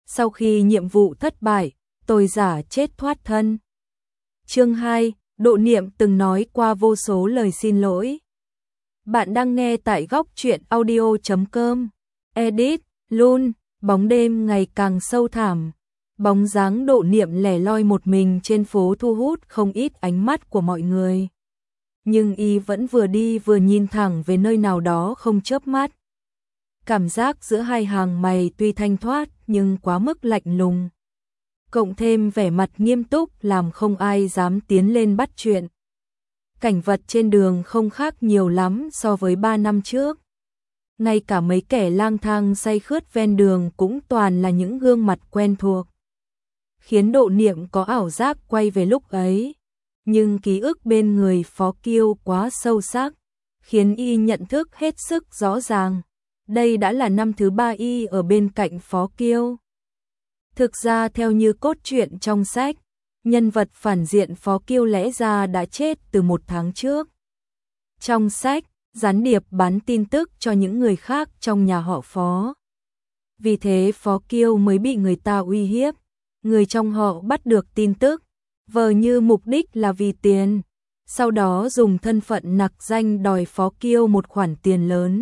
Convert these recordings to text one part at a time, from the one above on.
Sau khi nhiệm vụ thất bại, tôi giả chết thoát thân. Chương 2, Độ Niệm từng nói qua vô số lời xin lỗi. Bạn đang nghe tại góc truyện audio.com. Edit, Lun, bóng đêm ngày càng sâu thẳm. Bóng dáng Độ Niệm lẻ loi một mình trên phố thu hút không ít ánh mắt của mọi người. Nhưng y vẫn vừa đi vừa nhìn thẳng về nơi nào đó không chớp mắt. Cảm giác giữa hai hàng mày tuy thanh thoát nhưng quá mức lạnh lùng. Cộng thêm vẻ mặt nghiêm túc làm không ai dám tiến lên bắt chuyện. Cảnh vật trên đường không khác nhiều lắm so với 3 năm trước. Ngay cả mấy kẻ lang thang say khướt ven đường cũng toàn là những gương mặt quen thuộc. Khiến Độ Niệm có ảo giác quay về lúc ấy. Nhưng ký ức bên người Phó Kiêu quá sâu sắc, khiến y nhận thức hết sức rõ ràng. Đây đã là năm thứ 3 y ở bên cạnh Phó Kiêu. Thực ra theo như cốt truyện trong sách, nhân vật phản diện Phó Kiêu lẽ ra đã chết từ 1 tháng trước. Trong sách, gián điệp bán tin tức cho những người khác trong nhà họ Phó. Vì thế Phó Kiêu mới bị người ta uy hiếp. Người trong họ bắt được tin tức, vờ như mục đích là vì tiền, sau đó dùng thân phận nặc danh đòi Phó Kiêu một khoản tiền lớn.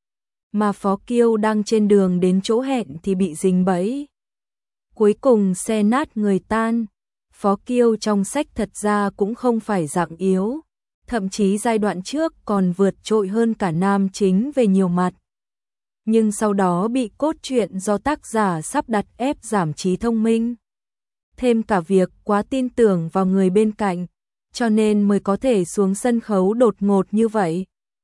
Mà Phó Kiêu đang trên đường đến chỗ hẹn thì bị dính bẫy. Cuối cùng xe nát người tan. Phó Kiêu trong sách thật ra cũng không phải dạng yếu, thậm chí giai đoạn trước còn vượt trội hơn cả nam chính về nhiều mặt. Nhưng sau đó bị cốt truyện do tác giả sắp đặt ép giảm trí thông minh. Thêm cả việc quá tin tưởng vào người bên cạnh, cho nên mới có thể xuống sân khấu đột ngột như vậy.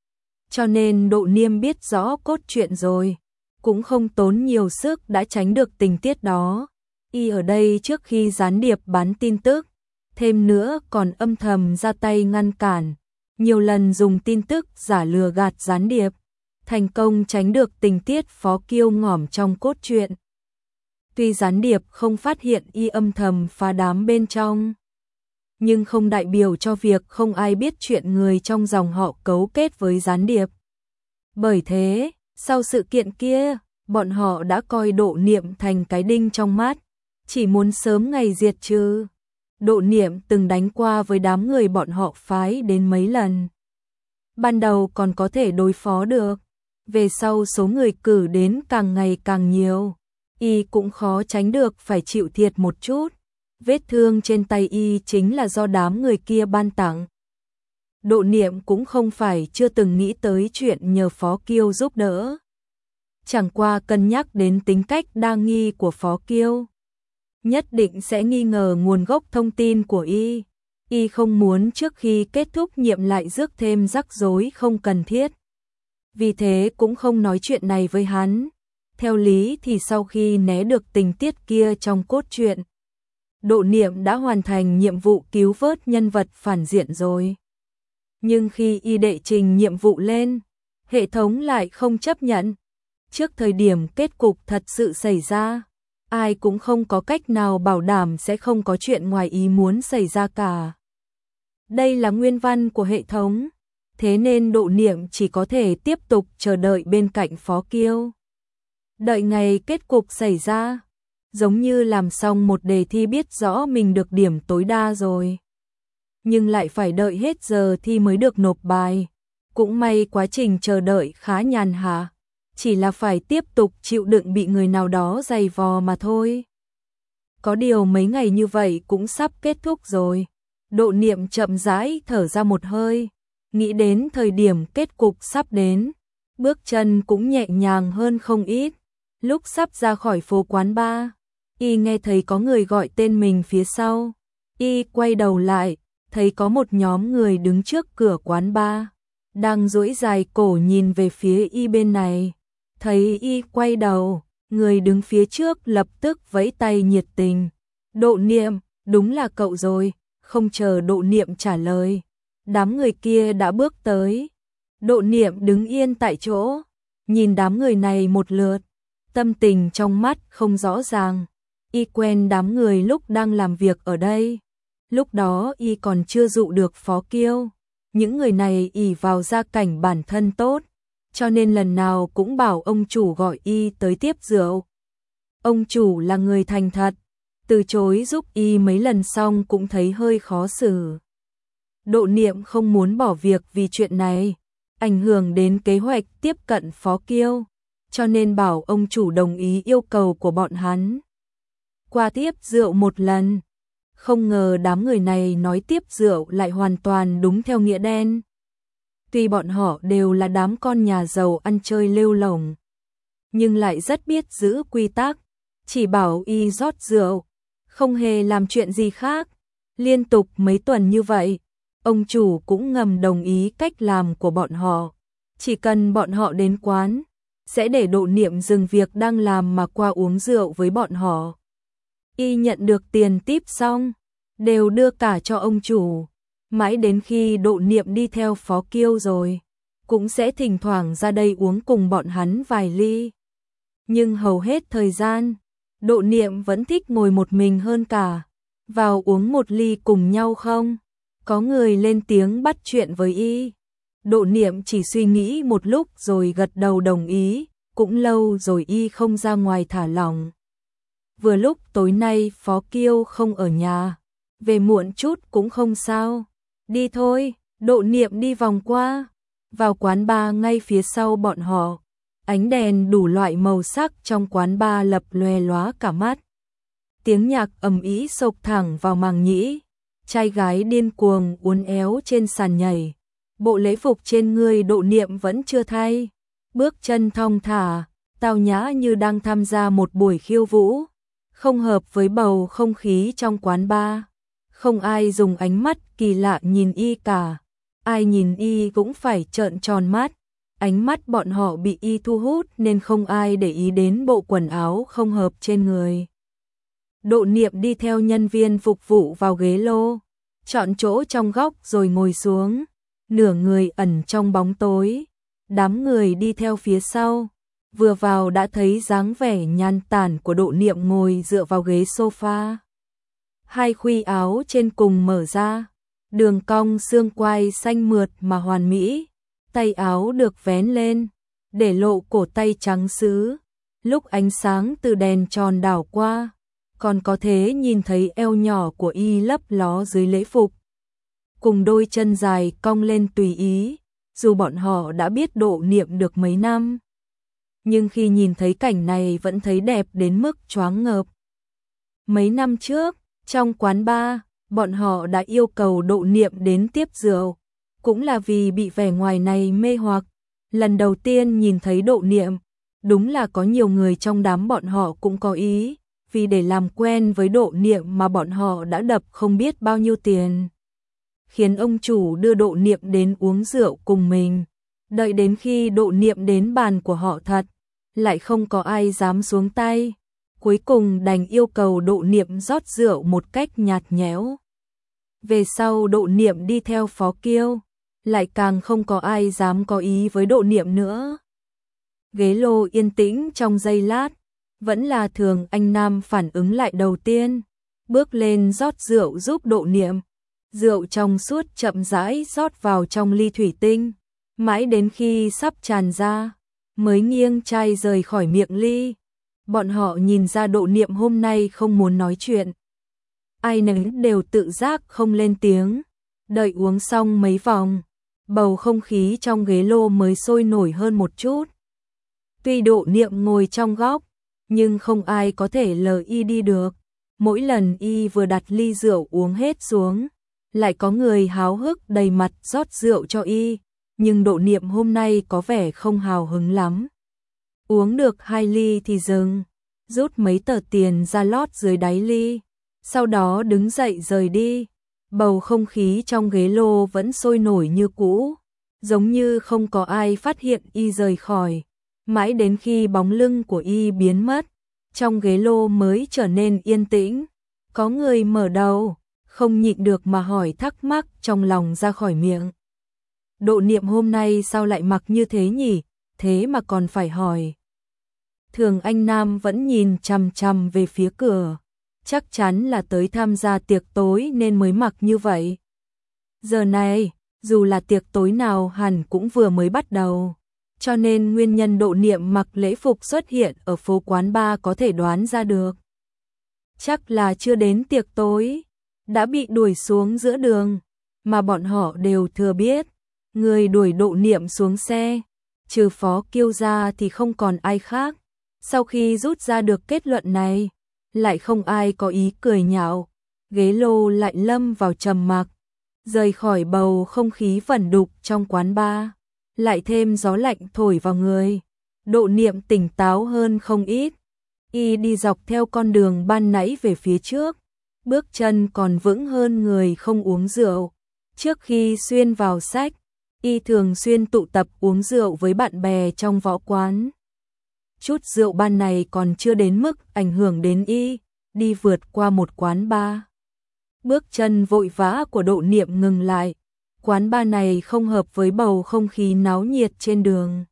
Cho nên Độ Niệm biết rõ cốt truyện rồi, cũng không tốn nhiều sức đã tránh được tình tiết đó. Y ở đây trước khi gián điệp bán tin tức, thêm nữa còn âm thầm ra tay ngăn cản, nhiều lần dùng tin tức giả lừa gạt gián điệp, thành công tránh được tình tiết Phó Kiêu ngỏm trong cốt truyện. Tuy gián điệp không phát hiện y âm thầm phá đám bên trong, nhưng không đại biểu cho việc không ai biết chuyện người trong dòng họ cấu kết với gián điệp. Bởi thế, sau sự kiện kia, bọn họ đã coi Độ Niệm thành cái đinh trong mắt, chỉ muốn sớm ngày diệt trừ. Độ Niệm từng đánh qua với đám người bọn họ phái đến mấy lần. Ban đầu còn có thể đối phó được, về sau số người cử đến càng ngày càng nhiều, y cũng khó tránh được phải chịu thiệt một chút. Vết thương trên tay y chính là do đám người kia ban tặng. Độ Niệm cũng không phải chưa từng nghĩ tới chuyện nhờ Phó Kiêu giúp đỡ. Chẳng qua cân nhắc đến tính cách đa nghi của Phó Kiêu, nhất định sẽ nghi ngờ nguồn gốc thông tin của y. Y không muốn trước khi kết thúc nhiệm lại rước thêm rắc rối không cần thiết. Vì thế cũng không nói chuyện này với hắn. Theo lý thì sau khi né được tình tiết kia trong cốt truyện, Độ Niệm đã hoàn thành nhiệm vụ cứu vớt nhân vật phản diện rồi. Nhưng khi y đệ trình nhiệm vụ lên, hệ thống lại không chấp nhận. Trước thời điểm kết cục thật sự xảy ra, ai cũng không có cách nào bảo đảm sẽ không có chuyện ngoài ý muốn xảy ra cả. Đây là nguyên văn của hệ thống, thế nên Độ Niệm chỉ có thể tiếp tục chờ đợi bên cạnh Phó Kiêu. Đợi ngày kết cục xảy ra, giống như làm xong một đề thi biết rõ mình được điểm tối đa rồi. Nhưng lại phải đợi hết giờ thi mới được nộp bài. Cũng may quá trình chờ đợi khá nhàn hạ, chỉ là phải tiếp tục chịu đựng bị người nào đó giày vò mà thôi. Có điều mấy ngày như vậy cũng sắp kết thúc rồi. Độ Niệm chậm rãi thở ra một hơi, nghĩ đến thời điểm kết cục sắp đến, bước chân cũng nhẹ nhàng hơn không ít. Lúc sắp ra khỏi phố quán bar, y nghe thấy có người gọi tên mình phía sau. Y quay đầu lại, thấy có một nhóm người đứng trước cửa quán bar, đang duỗi dài cổ nhìn về phía y bên này. Thấy y quay đầu, người đứng phía trước lập tức vẫy tay nhiệt tình. Độ Niệm, đúng là cậu rồi. Không chờ Độ Niệm trả lời, đám người kia đã bước tới. Độ Niệm đứng yên tại chỗ, nhìn đám người này một lượt, tâm tình trong mắt không rõ ràng. Y quen đám người lúc đang làm việc ở đây, lúc đó y còn chưa dụ được Phó Kiêu. Những người này ỷ vào gia cảnh bản thân tốt, cho nên lần nào cũng bảo ông chủ gọi y tới tiếp rượu. Ông chủ là người thành thật, từ chối giúp y mấy lần xong cũng thấy hơi khó xử. Độ Niệm không muốn bỏ việc vì chuyện này, ảnh hưởng đến kế hoạch tiếp cận Phó Kiêu, cho nên bảo ông chủ đồng ý yêu cầu của bọn hắn. Qua tiếp rượu một lần, không ngờ đám người này nói tiếp rượu lại hoàn toàn đúng theo nghĩa đen. Tuy bọn họ đều là đám con nhà giàu ăn chơi lêu lổng, nhưng lại rất biết giữ quy tắc, chỉ bảo y rót rượu, không hề làm chuyện gì khác. Liên tục mấy tuần như vậy, ông chủ cũng ngầm đồng ý cách làm của bọn họ. Chỉ cần bọn họ đến quán, sẽ để Độ Niệm dừng việc đang làm mà qua uống rượu với bọn họ. Y nhận được tiền típ xong, đều đưa cả cho ông chủ. Mãi đến khi Độ Niệm đi theo Phó Kiêu rồi, cũng sẽ thỉnh thoảng ra đây uống cùng bọn hắn vài ly. Nhưng hầu hết thời gian, Độ Niệm vẫn thích ngồi một mình hơn cả. Vào uống một ly cùng nhau không? Có người lên tiếng bắt chuyện với y. Độ Niệm chỉ suy nghĩ một lúc rồi gật đầu đồng ý, cũng lâu rồi y không ra ngoài thả lỏng. Vừa lúc tối nay Phó Kiêu không ở nhà, về muộn chút cũng không sao. Đi thôi, Độ Niệm đi vòng qua, vào quán bar ngay phía sau bọn họ. Ánh đèn đủ loại màu sắc trong quán bar lập lòe lóa cả mắt. Tiếng nhạc ầm ĩ xộc thẳng vào màng nhĩ, trai gái điên cuồng uốn éo trên sàn nhảy. Bộ lễ phục trên người Độ Niệm vẫn chưa thay, bước chân thong thả, tao nhã như đang tham gia một buổi khiêu vũ, không hợp với bầu không khí trong quán bar. Không ai dùng ánh mắt kỳ lạ nhìn y cả, ai nhìn y cũng phải trợn tròn mắt. Ánh mắt bọn họ bị y thu hút nên không ai để ý đến bộ quần áo không hợp trên người. Độ Niệm đi theo nhân viên phục vụ vào ghế lô, chọn chỗ trong góc rồi ngồi xuống, nửa người ẩn trong bóng tối. Đám người đi theo phía sau, vừa vào đã thấy dáng vẻ nhàn tản của Độ Niệm ngồi dựa vào ghế sofa. Hai khuy áo trên cùng mở ra, đường cong xương quai xanh mượt mà hoàn mỹ. Tay áo được vén lên, để lộ cổ tay trắng sứ. Lúc ánh sáng từ đèn tròn đảo qua, còn có thể nhìn thấy eo nhỏ của y lấp ló dưới lễ phục. Cùng đôi chân dài cong lên tùy ý, dù bọn họ đã biết Độ Niệm được mấy năm. Nhưng khi nhìn thấy cảnh này vẫn thấy đẹp đến mức choáng ngợp. Mấy năm trước, trong quán bar, bọn họ đã yêu cầu Độ Niệm đến tiếp rượu. Cũng là vì bị vẻ ngoài này mê hoặc. Lần đầu tiên nhìn thấy Độ Niệm, đúng là có nhiều người trong đám bọn họ cũng có ý, vì để làm quen với Độ Niệm mà bọn họ đã đập không biết bao nhiêu tiền. Khiến ông chủ đưa Độ Niệm đến uống rượu cùng mình. Đợi đến khi Độ Niệm đến bàn của họ thật, lại không có ai dám xuống tay. Cuối cùng đành yêu cầu Độ Niệm rót rượu một cách nhạt nhẽo. Về sau Độ Niệm đi theo Phó Kiêu, lại càng không có ai dám có ý với Độ Niệm nữa. Ghế lô yên tĩnh trong giây lát, vẫn là Thường Anh Nam phản ứng lại đầu tiên, bước lên rót rượu giúp Độ Niệm. Rượu trong suốt chậm rãi rót vào trong ly thủy tinh, mãi đến khi sắp tràn ra, mới nghiêng chai rời khỏi miệng ly. Bọn họ nhìn ra Độ Niệm hôm nay không muốn nói chuyện. Ai nấy đều tự giác không lên tiếng. Đợi uống xong mấy vòng, bầu không khí trong ghế lô mới sôi nổi hơn một chút. Tuy Độ Niệm ngồi trong góc, nhưng không ai có thể lờ y đi được. Mỗi lần y vừa đặt ly rượu uống hết xuống, lại có người háo hức đầy mặt rót rượu cho y. Nhưng Độ Niệm hôm nay có vẻ không hào hứng lắm. Uống được 2 ly thì dừng, rút mấy tờ tiền ra lót dưới đáy ly, sau đó đứng dậy rời đi. Bầu không khí trong ghế lô vẫn sôi nổi như cũ, giống như không có ai phát hiện y rời khỏi. Mãi đến khi bóng lưng của y biến mất, trong ghế lô mới trở nên yên tĩnh. Có người mở đầu, không nhịn được mà hỏi thắc mắc trong lòng ra khỏi miệng. Độ Niệm hôm nay sao lại mặc như thế nhỉ? Thế mà còn phải hỏi. Thường Anh Nam vẫn nhìn chằm chằm về phía cửa. Chắc chắn là tới tham gia tiệc tối nên mới mặc như vậy. Giờ này, dù là tiệc tối nào hẳn cũng vừa mới bắt đầu. cho nên nguyên nhân Độ Niệm mặc lễ phục xuất hiện ở phố quán bar có thể đoán ra được. Chắc là chưa đến tiệc tối, đã bị đuổi xuống giữa đường, mà bọn họ đều thừa biết, người đuổi Độ Niệm xuống xe, trừ Phó Kiêu ra thì không còn ai khác. Sau khi rút ra được kết luận này, lại không ai có ý cười nhạo, ghế lô lại lâm vào trầm mặc, rời khỏi bầu không khí vẩn đục trong quán bar, lại thêm gió lạnh thổi vào người. Độ Niệm tỉnh táo hơn không ít, y đi dọc theo con đường ban nãy về phía trước, bước chân còn vững hơn người không uống rượu. Trước khi xuyên vào sách, y thường xuyên tụ tập uống rượu với bạn bè trong võ quán. Chút rượu ban này còn chưa đến mức ảnh hưởng đến y, đi vượt qua một quán bar. Bước chân vội vã của Độ Niệm ngừng lại, quán bar này không hợp với bầu không khí náo nhiệt trên đường.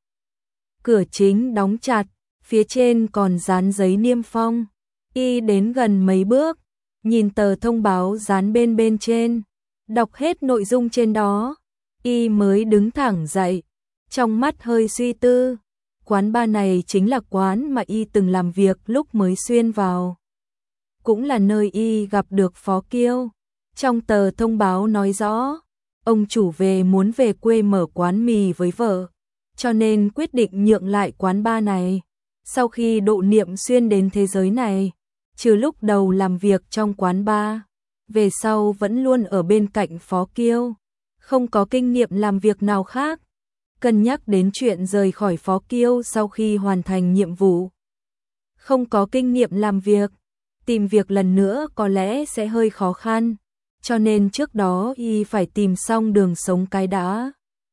Cửa chính đóng chặt, phía trên còn dán giấy niêm phong. Y đến gần mấy bước, nhìn tờ thông báo dán bên trên, đọc hết nội dung trên đó, y mới đứng thẳng dậy, trong mắt hơi suy tư. Quán bar này chính là quán mà y từng làm việc lúc mới xuyên vào, cũng là nơi y gặp được Phó Kiêu. Trong tờ thông báo nói rõ, ông chủ về muốn về quê mở quán mì với vợ, cho nên quyết định nhượng lại quán bar này. Sau khi Độ Niệm xuyên đến thế giới này, trừ lúc đầu làm việc trong quán bar, về sau vẫn luôn ở bên cạnh Phó Kiêu, không có kinh nghiệm làm việc nào khác. Cân nhắc đến chuyện rời khỏi Phó Kiêu sau khi hoàn thành nhiệm vụ, không có kinh nghiệm làm việc, tìm việc lần nữa có lẽ sẽ hơi khó khăn, cho nên trước đó y phải tìm xong đường sống cái đã,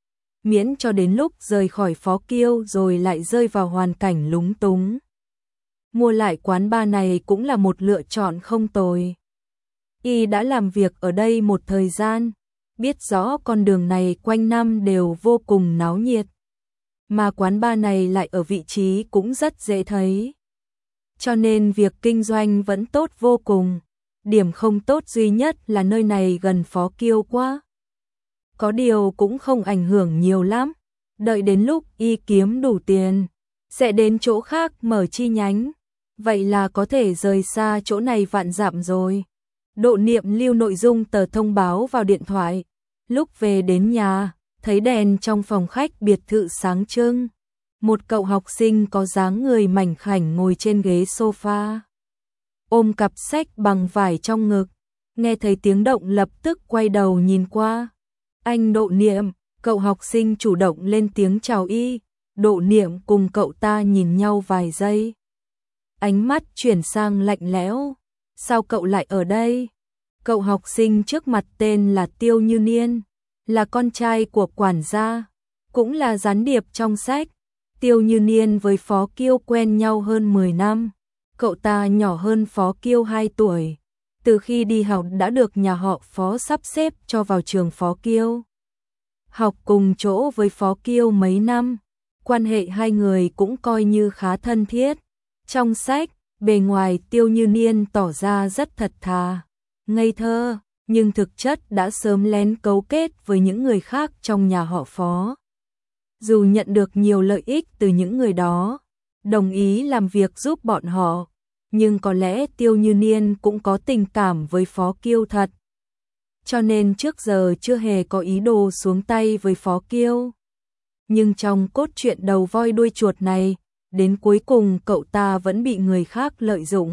miễn cho đến lúc rời khỏi Phó Kiêu rồi lại rơi vào hoàn cảnh lúng túng. Mua lại quán bar này cũng là một lựa chọn không tồi. Y đã làm việc ở đây một thời gian, biết rõ con đường này quanh năm đều vô cùng náo nhiệt, mà quán bar này lại ở vị trí cũng rất dễ thấy. Cho nên việc kinh doanh vẫn tốt vô cùng. Điểm không tốt duy nhất là nơi này gần Phó Kiêu quá. Có điều cũng không ảnh hưởng nhiều lắm. Đợi đến lúc y kiếm đủ tiền, sẽ đến chỗ khác mở chi nhánh. Vậy là có thể rời xa chỗ này vạn dặm rồi. Độ Niệm lưu nội dung tờ thông báo vào điện thoại. Lúc về đến nhà, thấy đèn trong phòng khách biệt thự sáng trưng. Một cậu học sinh có dáng người mảnh khảnh ngồi trên ghế sofa, ôm cặp sách bằng vải trong ngực. Nghe thấy tiếng động lập tức quay đầu nhìn qua. Anh Độ Niệm, cậu học sinh chủ động lên tiếng chào y. Độ Niệm cùng cậu ta nhìn nhau vài giây, ánh mắt chuyển sang lạnh lẽo. Sao cậu lại ở đây? Cậu học sinh trước mặt tên là Tiêu Như Niên, là con trai của quản gia, cũng là gián điệp trong sách. Tiêu Như Niên với Phó Kiêu quen nhau hơn 10 năm. Cậu ta nhỏ hơn Phó Kiêu 2 tuổi. Từ khi đi học đã được nhà họ Phó sắp xếp cho vào trường Phó Kiêu. Học cùng chỗ với Phó Kiêu mấy năm, quan hệ hai người cũng coi như khá thân thiết. Trong sách, bề ngoài Tiêu Như Niên tỏ ra rất thật thà, ngây thơ, nhưng thực chất đã sớm lén cấu kết với những người khác trong nhà họ Phó. Dù nhận được nhiều lợi ích từ những người đó, đồng ý làm việc giúp bọn họ, nhưng có lẽ Tiêu Như Niên cũng có tình cảm với Phó Kiêu thật. Cho nên trước giờ chưa hề có ý đồ xuống tay với Phó Kiêu. Nhưng trong cốt truyện đầu voi đuôi chuột này, đến cuối cùng cậu ta vẫn bị người khác lợi dụng,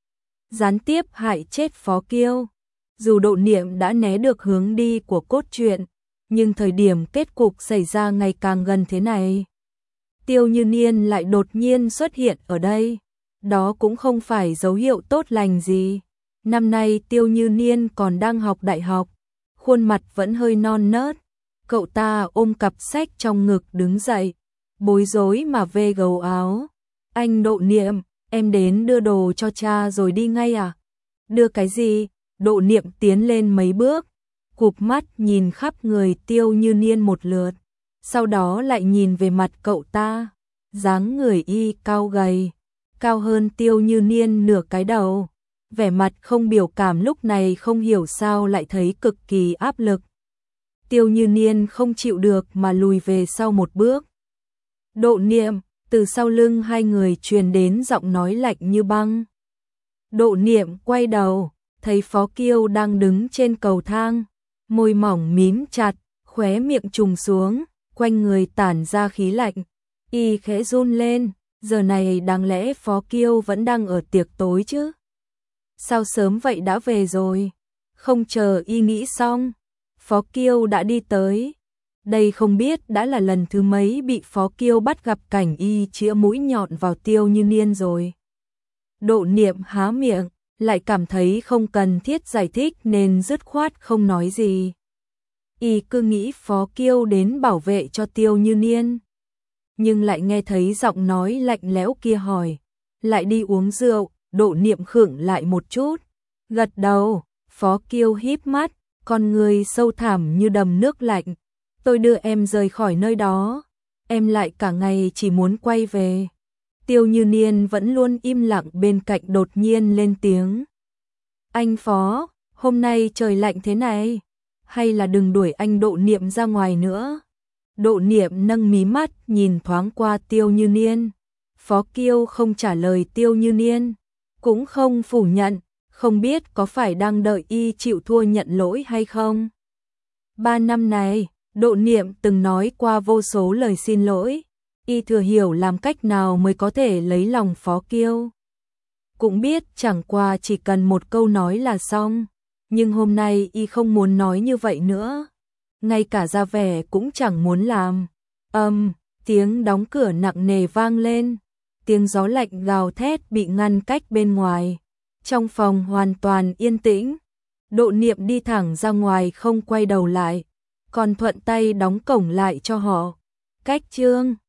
gián tiếp hại chết Phó Kiêu. Dù Độ Niệm đã né được hướng đi của cốt truyện, nhưng thời điểm kết cục xảy ra ngày càng gần thế này, Tiêu Như Niên lại đột nhiên xuất hiện ở đây. Đó cũng không phải dấu hiệu tốt lành gì. Năm nay Tiêu Như Niên còn đang học đại học, khuôn mặt vẫn hơi non nớt. Cậu ta ôm cặp sách trong ngực đứng dậy, bối rối mà vê gấu áo. Anh Độ Niệm, em đến đưa đồ cho cha rồi đi ngay à? Đưa cái gì? Độ Niệm tiến lên mấy bước, cụp mắt nhìn khắp người Tiêu Như Niên một lượt, sau đó lại nhìn về mặt cậu ta. Dáng người y cao gầy, cao hơn Tiêu Như Niên nửa cái đầu, vẻ mặt không biểu cảm lúc này không hiểu sao lại thấy cực kỳ áp lực. Tiêu Như Niên không chịu được mà lùi về sau một bước. Độ Niệm, từ sau lưng hai người truyền đến giọng nói lạnh như băng. Độ Niệm quay đầu, thấy Phó Kiêu đang đứng trên cầu thang, môi mỏng mím chặt, khóe miệng trùng xuống, quanh người tản ra khí lạnh. Y khẽ run lên, giờ này đáng lẽ Phó Kiêu vẫn đang ở tiệc tối chứ? Sao sớm vậy đã về rồi? Không chờ Y nghĩ xong, Phó Kiêu đã đi tới. Đây không biết đã là lần thứ mấy bị Phó Kiêu bắt gặp cảnh Y chĩa mũi nhọn vào Tiêu Như Niên rồi. Độ Niệm há miệng, lại cảm thấy không cần thiết giải thích nên dứt khoát không nói gì. Y cứ nghĩ Phó Kiêu đến bảo vệ cho Tiêu Như Niên, nhưng lại nghe thấy giọng nói lạnh lẽo kia hỏi, lại đi uống rượu. Độ Niệm khựng lại một chút, gật đầu. Phó Kiêu híp mắt, con người sâu thẳm như đầm nước lạnh. Tôi đưa em rời khỏi nơi đó, em lại cả ngày chỉ muốn quay về. Tiêu Như Niên vẫn luôn im lặng bên cạnh đột nhiên lên tiếng. Anh Phó, hôm nay trời lạnh thế này, hay là đừng đuổi anh Độ Niệm ra ngoài nữa. Độ Niệm nâng mí mắt nhìn thoáng qua Tiêu Như Niên. Phó Kiêu không trả lời Tiêu Như Niên, cũng không phủ nhận, không biết có phải đang đợi Y chịu thua nhận lỗi hay không. 3 năm này, Độ Niệm từng nói qua vô số lời xin lỗi, Y thừa hiểu làm cách nào mới có thể lấy lòng Phó Kiêu. Cũng biết chẳng qua chỉ cần một câu nói là xong, nhưng hôm nay Y không muốn nói như vậy nữa, ngay cả ra vẻ cũng chẳng muốn làm. Tiếng đóng cửa nặng nề vang lên, tiếng gió lạnh gào thét bị ngăn cách bên ngoài. Trong phòng hoàn toàn yên tĩnh, Độ Niệm đi thẳng ra ngoài không quay đầu lại, còn thuận tay đóng cổng lại cho họ. Cách chương